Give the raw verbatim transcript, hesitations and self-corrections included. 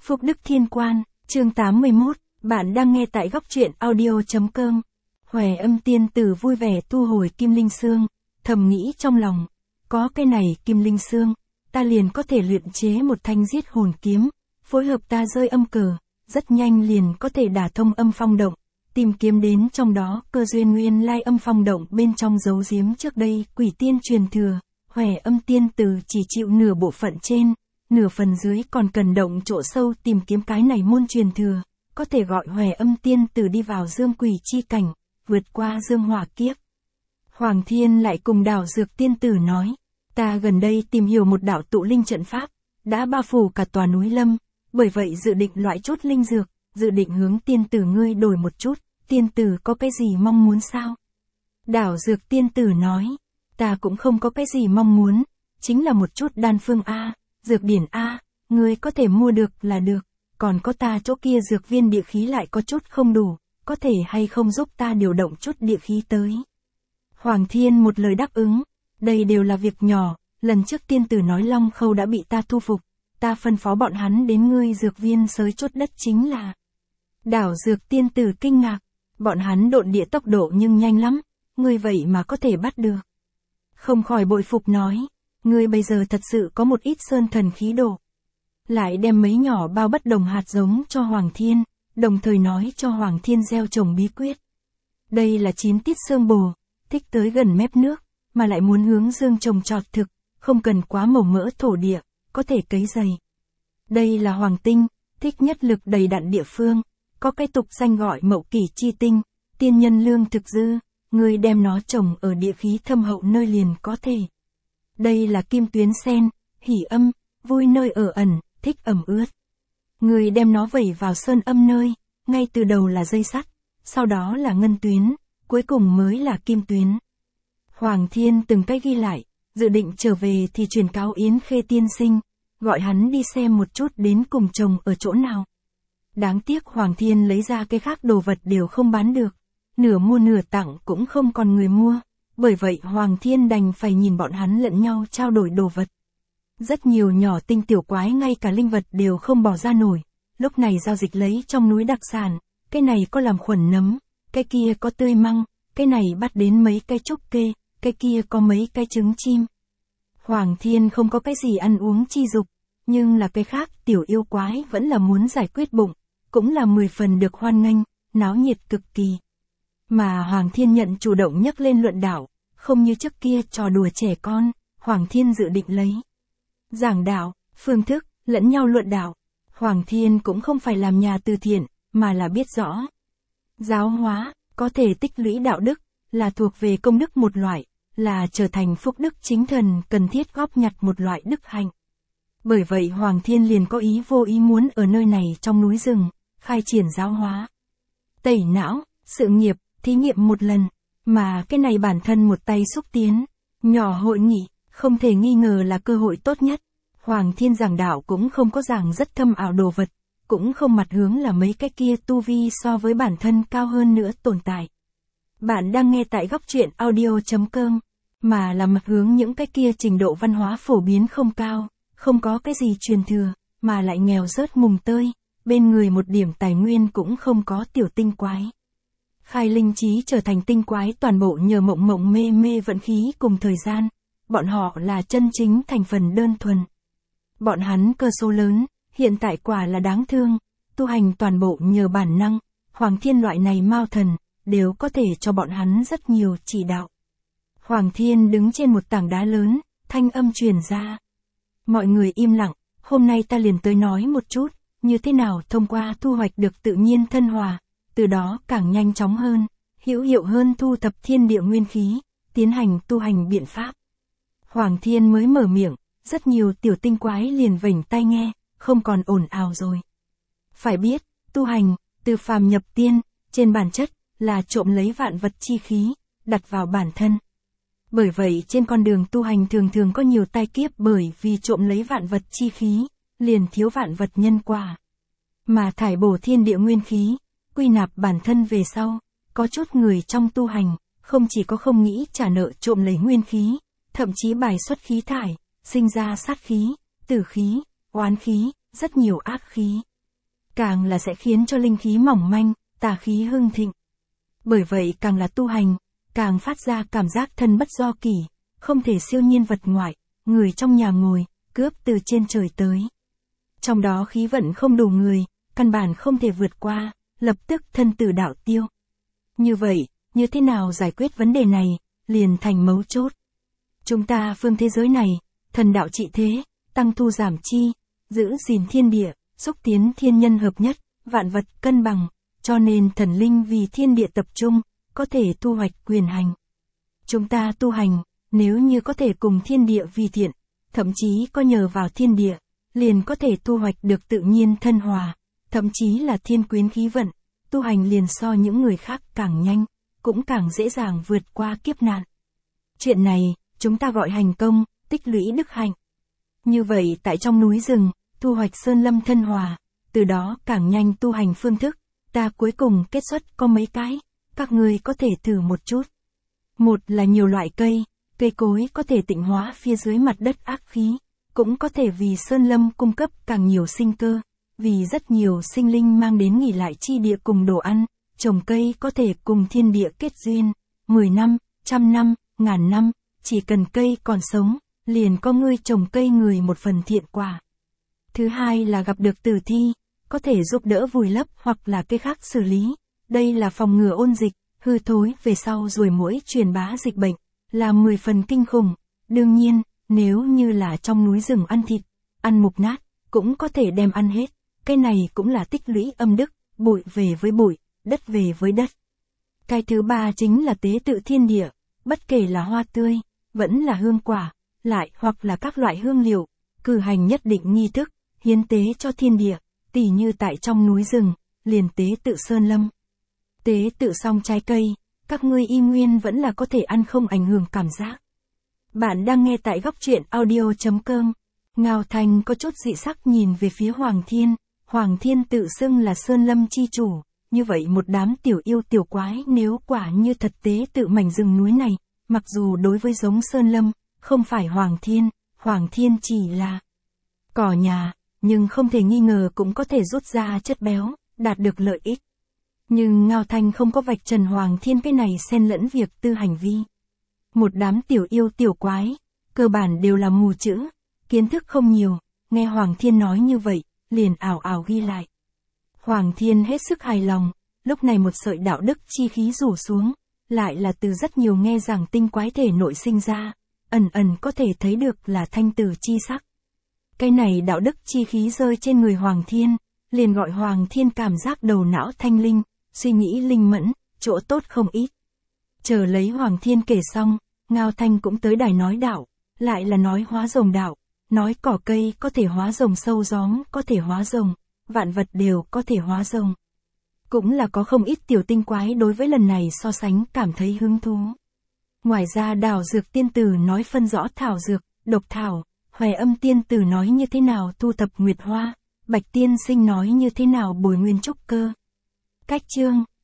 Phúc Đức Thiên Quan, chương tám mươi mốt, bạn đang nghe tại góc truyện audio.com. Hòe Âm Tiên Tử vui vẻ thu hồi kim linh xương, thầm nghĩ trong lòng, có cái này kim linh xương, ta liền có thể luyện chế một thanh giết hồn kiếm, phối hợp ta rơi âm cờ, rất nhanh liền có thể đả thông âm phong động, tìm kiếm đến trong đó cơ duyên nguyên lai âm phong động bên trong giấu giếm trước đây quỷ tiên truyền thừa. Hòe Âm Tiên Tử chỉ chịu nửa bộ phận trên, nửa phần dưới còn cần động chỗ sâu tìm kiếm cái này môn truyền thừa, có thể gọi Hòe Âm Tiên Tử đi vào dương quỷ chi cảnh, vượt qua dương hỏa kiếp. Hoàng Thiên lại cùng Đảo Dược Tiên Tử nói, ta gần đây tìm hiểu một đạo tụ linh trận pháp, đã bao phủ cả tòa núi lâm, bởi vậy dự định loại chút linh dược, dự định hướng tiên tử ngươi đổi một chút, tiên tử có cái gì mong muốn sao? Đảo Dược Tiên Tử nói, ta cũng không có cái gì mong muốn, chính là một chút đan phương A, dược điển A, ngươi có thể mua được là được, còn có ta chỗ kia dược viên địa khí lại có chút không đủ, có thể hay không giúp ta điều động chút địa khí tới. Hoàng Thiên một lời đáp ứng, đây đều là việc nhỏ, lần trước tiên tử nói Long Khâu đã bị ta thu phục, ta phân phó bọn hắn đến ngươi dược viên xới chốt đất chính là. Đảo Dược Tiên Tử kinh ngạc, bọn hắn độn địa tốc độ nhưng nhanh lắm, ngươi vậy mà có thể bắt được. Không khỏi bội phục nói, ngươi bây giờ thật sự có một ít sơn thần khí độ. Lại đem mấy nhỏ bao bất đồng hạt giống cho Hoàng Thiên, đồng thời nói cho Hoàng Thiên gieo trồng bí quyết. Đây là chín tiết xương bồ, thích tới gần mép nước, mà lại muốn hướng dương trồng trọt thực, không cần quá màu mỡ thổ địa, có thể cấy dày. Đây là hoàng tinh, thích nhất lực đầy đặn địa phương, có cái tục danh gọi mậu kỷ chi tinh, tiên nhân lương thực dư, người đem nó trồng ở địa khí thâm hậu nơi liền có thể. Đây là kim tuyến sen, hỉ âm, vui nơi ở ẩn, thích ẩm ướt. Người đem nó vẩy vào sơn âm nơi, ngay từ đầu là dây sắt, sau đó là ngân tuyến, cuối cùng mới là kim tuyến. Hoàng Thiên từng cái ghi lại, dự định trở về thì truyền cáo Yến Khê tiên sinh, gọi hắn đi xem một chút đến cùng trồng ở chỗ nào. Đáng tiếc Hoàng Thiên lấy ra cái khác đồ vật đều không bán được, nửa mua nửa tặng cũng không còn người mua, bởi vậy Hoàng Thiên đành phải nhìn bọn hắn lẫn nhau trao đổi đồ vật. Rất nhiều nhỏ tinh tiểu quái ngay cả linh vật đều không bỏ ra nổi, lúc này giao dịch lấy trong núi đặc sản, cái này có làm khuẩn nấm, cái kia có tươi măng, cái này bắt đến mấy cái trúc kê, cái kia có mấy cái trứng chim. Hoàng Thiên không có cái gì ăn uống chi dục, nhưng là cái khác tiểu yêu quái vẫn là muốn giải quyết bụng, cũng là mười phần được hoan nghênh, náo nhiệt cực kỳ. Mà Hoàng Thiên nhận chủ động nhắc lên luận đạo, không như trước kia trò đùa trẻ con, Hoàng Thiên dự định lấy giảng đạo, phương thức, lẫn nhau luận đạo. Hoàng Thiên cũng không phải làm nhà từ thiện, mà là biết rõ. Giáo hóa, có thể tích lũy đạo đức, là thuộc về công đức một loại, là trở thành phúc đức chính thần cần thiết góp nhặt một loại đức hạnh. Bởi vậy Hoàng Thiên liền có ý vô ý muốn ở nơi này trong núi rừng, khai triển giáo hóa. Tẩy não, sự nghiệp, thí nghiệm một lần, mà cái này bản thân một tay xúc tiến, nhỏ hội nghị, không thể nghi ngờ là cơ hội tốt nhất. Hoàng Thiên giảng đạo cũng không có giảng rất thâm ảo đồ vật, cũng không mặt hướng là mấy cái kia tu vi so với bản thân cao hơn nữa tồn tại. Bạn đang nghe tại góc truyện audio.com, mà là mặt hướng những cái kia trình độ văn hóa phổ biến không cao, không có cái gì truyền thừa, mà lại nghèo rớt mùng tơi, bên người một điểm tài nguyên cũng không có tiểu tinh quái. Khai linh trí trở thành tinh quái toàn bộ nhờ mộng mộng mê mê vận khí cùng thời gian, bọn họ là chân chính thành phần đơn thuần. Bọn hắn cơ số lớn, hiện tại quả là đáng thương, tu hành toàn bộ nhờ bản năng, Hoàng Thiên loại này mao thần, đều có thể cho bọn hắn rất nhiều chỉ đạo. Hoàng Thiên đứng trên một tảng đá lớn, thanh âm truyền ra. Mọi người im lặng, hôm nay ta liền tới nói một chút, như thế nào thông qua thu hoạch được tự nhiên thân hòa, từ đó càng nhanh chóng hơn, hữu hiệu hơn thu thập thiên địa nguyên khí, tiến hành tu hành biện pháp. Hoàng Thiên mới mở miệng, rất nhiều tiểu tinh quái liền vểnh tai nghe, không còn ồn ào rồi. Phải biết, tu hành, từ phàm nhập tiên, trên bản chất, là trộm lấy vạn vật chi khí, đặt vào bản thân. Bởi vậy trên con đường tu hành thường thường có nhiều tai kiếp bởi vì trộm lấy vạn vật chi khí, liền thiếu vạn vật nhân quả. Mà thải bổ thiên địa nguyên khí, quy nạp bản thân về sau, có chút người trong tu hành, không chỉ có không nghĩ trả nợ trộm lấy nguyên khí, thậm chí bài xuất khí thải, sinh ra sát khí, tử khí, oán khí, rất nhiều ác khí, càng là sẽ khiến cho linh khí mỏng manh, tà khí hưng thịnh. Bởi vậy càng là tu hành, càng phát ra cảm giác thân bất do kỷ, không thể siêu nhiên vật ngoại, người trong nhà ngồi, cướp từ trên trời tới. Trong đó khí vận không đủ người, căn bản không thể vượt qua, lập tức thân tử đạo tiêu. Như vậy, như thế nào giải quyết vấn đề này, liền thành mấu chốt. Chúng ta phương thế giới này, thần đạo trị thế, tăng thu giảm chi, giữ gìn thiên địa, xúc tiến thiên nhân hợp nhất, vạn vật cân bằng, cho nên thần linh vì thiên địa tập trung, có thể thu hoạch quyền hành. Chúng ta tu hành, nếu như có thể cùng thiên địa vì thiện, thậm chí có nhờ vào thiên địa, liền có thể thu hoạch được tự nhiên thân hòa, thậm chí là thiên quyến khí vận, tu hành liền so những người khác càng nhanh, cũng càng dễ dàng vượt qua kiếp nạn. Chuyện này, chúng ta gọi hành công, tích lũy đức hạnh. Như vậy tại trong núi rừng, thu hoạch sơn lâm thân hòa, từ đó càng nhanh tu hành phương thức, ta cuối cùng kết xuất có mấy cái, các ngươi có thể thử một chút. Một là nhiều loại cây, cây cối có thể tịnh hóa phía dưới mặt đất ác khí, cũng có thể vì sơn lâm cung cấp càng nhiều sinh cơ, vì rất nhiều sinh linh mang đến nghỉ lại chi địa cùng đồ ăn, trồng cây có thể cùng thiên địa kết duyên, mười năm, trăm năm, ngàn năm, chỉ cần cây còn sống, liền có ngươi trồng cây người một phần thiện quả. Thứ hai là gặp được tử thi, có thể giúp đỡ vùi lấp hoặc là cây khác xử lý, đây là phòng ngừa ôn dịch, hư thối về sau ruồi muỗi truyền bá dịch bệnh, là mười phần kinh khủng. Đương nhiên, nếu như là trong núi rừng ăn thịt, ăn mục nát, cũng có thể đem ăn hết, cái này cũng là tích lũy âm đức, bụi về với bụi, đất về với đất. Cái thứ ba chính là tế tự thiên địa, bất kể là hoa tươi, vẫn là hương quả, lại hoặc là các loại hương liệu, cử hành nhất định nghi thức, hiến tế cho thiên địa, tỉ như tại trong núi rừng, liền tế tự sơn lâm. Tế tự xong trái cây, các ngươi y nguyên vẫn là có thể ăn không ảnh hưởng cảm giác. Bạn đang nghe tại góc truyện audio.com. Ngao Thanh có chút dị sắc nhìn về phía Hoàng Thiên, Hoàng Thiên tự xưng là sơn lâm chi chủ, như vậy một đám tiểu yêu tiểu quái nếu quả như thật tế tự mảnh rừng núi này, mặc dù đối với giống sơn lâm, không phải Hoàng Thiên, Hoàng Thiên chỉ là cỏ nhà, nhưng không thể nghi ngờ cũng có thể rút ra chất béo, đạt được lợi ích. Nhưng Ngao Thanh không có vạch trần Hoàng Thiên cái này xen lẫn việc tư hành vi. Một đám tiểu yêu tiểu quái, cơ bản đều là mù chữ, kiến thức không nhiều, nghe Hoàng Thiên nói như vậy, liền ảo ảo ghi lại. Hoàng Thiên hết sức hài lòng, lúc này một sợi đạo đức chi khí rủ xuống, lại là từ rất nhiều nghe giảng tinh quái thể nội sinh ra, ẩn ẩn có thể thấy được là thanh tử chi sắc. Cái này đạo đức chi khí rơi trên người Hoàng Thiên, liền gọi Hoàng Thiên cảm giác đầu não thanh linh, suy nghĩ linh mẫn, chỗ tốt không ít. Chờ lấy Hoàng Thiên kể xong, Ngao Thanh cũng tới đài nói đạo, lại là nói hóa rồng đạo, nói cỏ cây có thể hóa rồng, sâu gióm có thể hóa rồng, vạn vật đều có thể hóa rồng. Cũng là có không ít tiểu tinh quái đối với lần này so sánh cảm thấy hứng thú. Ngoài ra Đào Dược tiên tử nói phân rõ thảo dược, độc thảo, Hòe Âm tiên tử nói như thế nào thu thập nguyệt hoa, Bạch tiên sinh nói như thế nào bồi nguyên trúc cơ. Cách chương